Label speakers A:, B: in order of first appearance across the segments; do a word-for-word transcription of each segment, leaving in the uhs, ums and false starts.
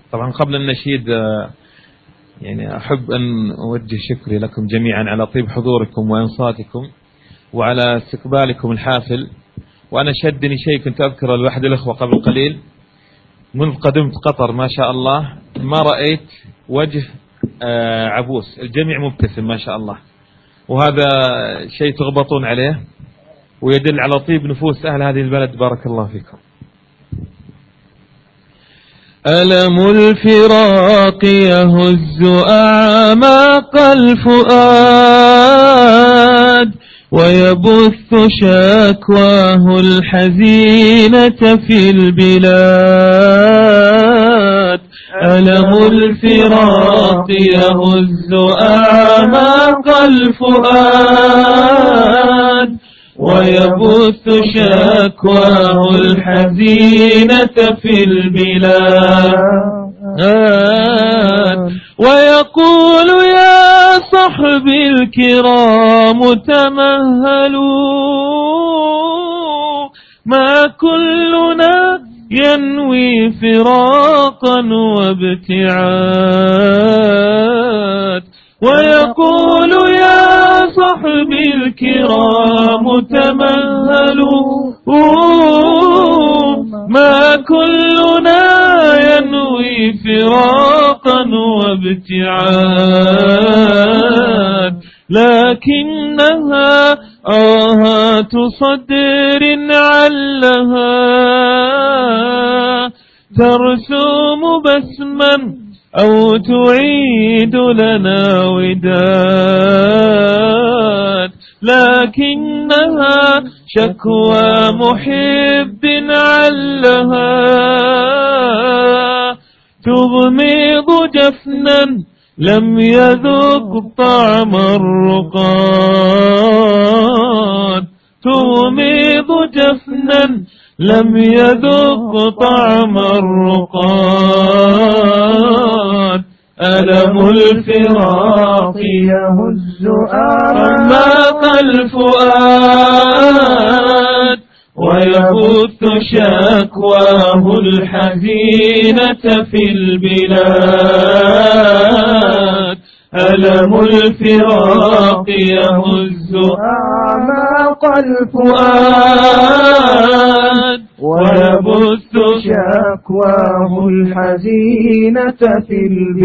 A: طبعا قبل النشيد يعني أحب أن أوجه شكري لكم جميعا على طيب حضوركم وإنصاتكم وعلى استقبالكم الحافل. وأنا شدني شيء كنت أذكر لأحد الأخوة قبل قليل، منذ قدمت قطر ما شاء الله ما رأيت وجه عبوس، الجميع مبتسم ما شاء الله، وهذا شيء تغبطون عليه ويدل على طيب نفوس أهل هذه البلد. بارك الله فيكم. ألم الفراق يهز أعماق الفؤاد ويبث شكواه الحزينة في البلاد. ألم الفراق يهز أعماق الفؤاد ويبث شكواه الحزينة في البلاد ويقول يا صحبي الكرام تمهلوا، ما كلنا ينوي فراقا وابتعاد. ويقول يا صحبي الكرام تمهلوا، ما كلنا ينوي فراقا وابتعاد، لكنها آهات صدر علها ترسم بسما أو تعيد لنا وداد، لكنها شكوى محب علها تغمض جفنا لم يذق طعم الرقاد، تغمض جفنا لم يذق طعم الرقاد. ألم الفراق يهز أعماق الفؤاد ويبث شكواه الحزينة في البلاد. ألم الفراق يهز أعماق الفؤاد ويبث شكواه الحزينة في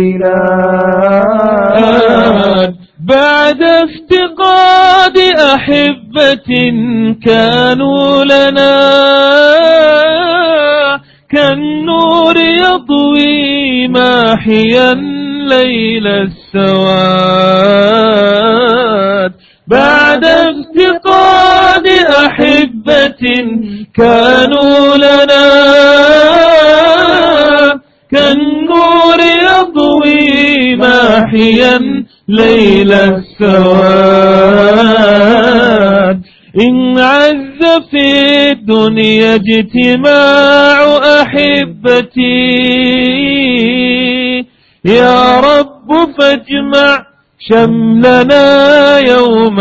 A: البلاد. بعد افتقاد أحبة كانوا لنا كالنور يضوي ماحيا ليل السواد. بعد افتقاد أحبة كانوا لنا كالنور يضوي ماحيا ليل السواد. إن عز في الدنيا اجتماع أحبتي يا رب فاجمع شملنا يوم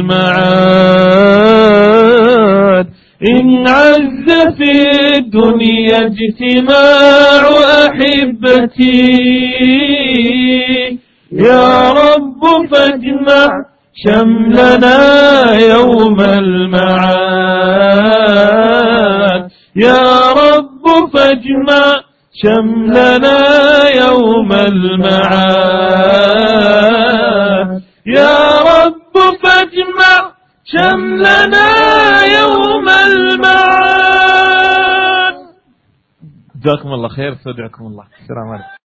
A: المعاد. إن عز في الدنيا اجتماع أحبتي يا رب فاجمع شملنا يوم المعاد. يا رب فاجمع شملنا يوم المعاد. يا رب فاجمع شملنا يوم المعاد. جزاكم الله خير، استودعكم الله. السلام عليكم.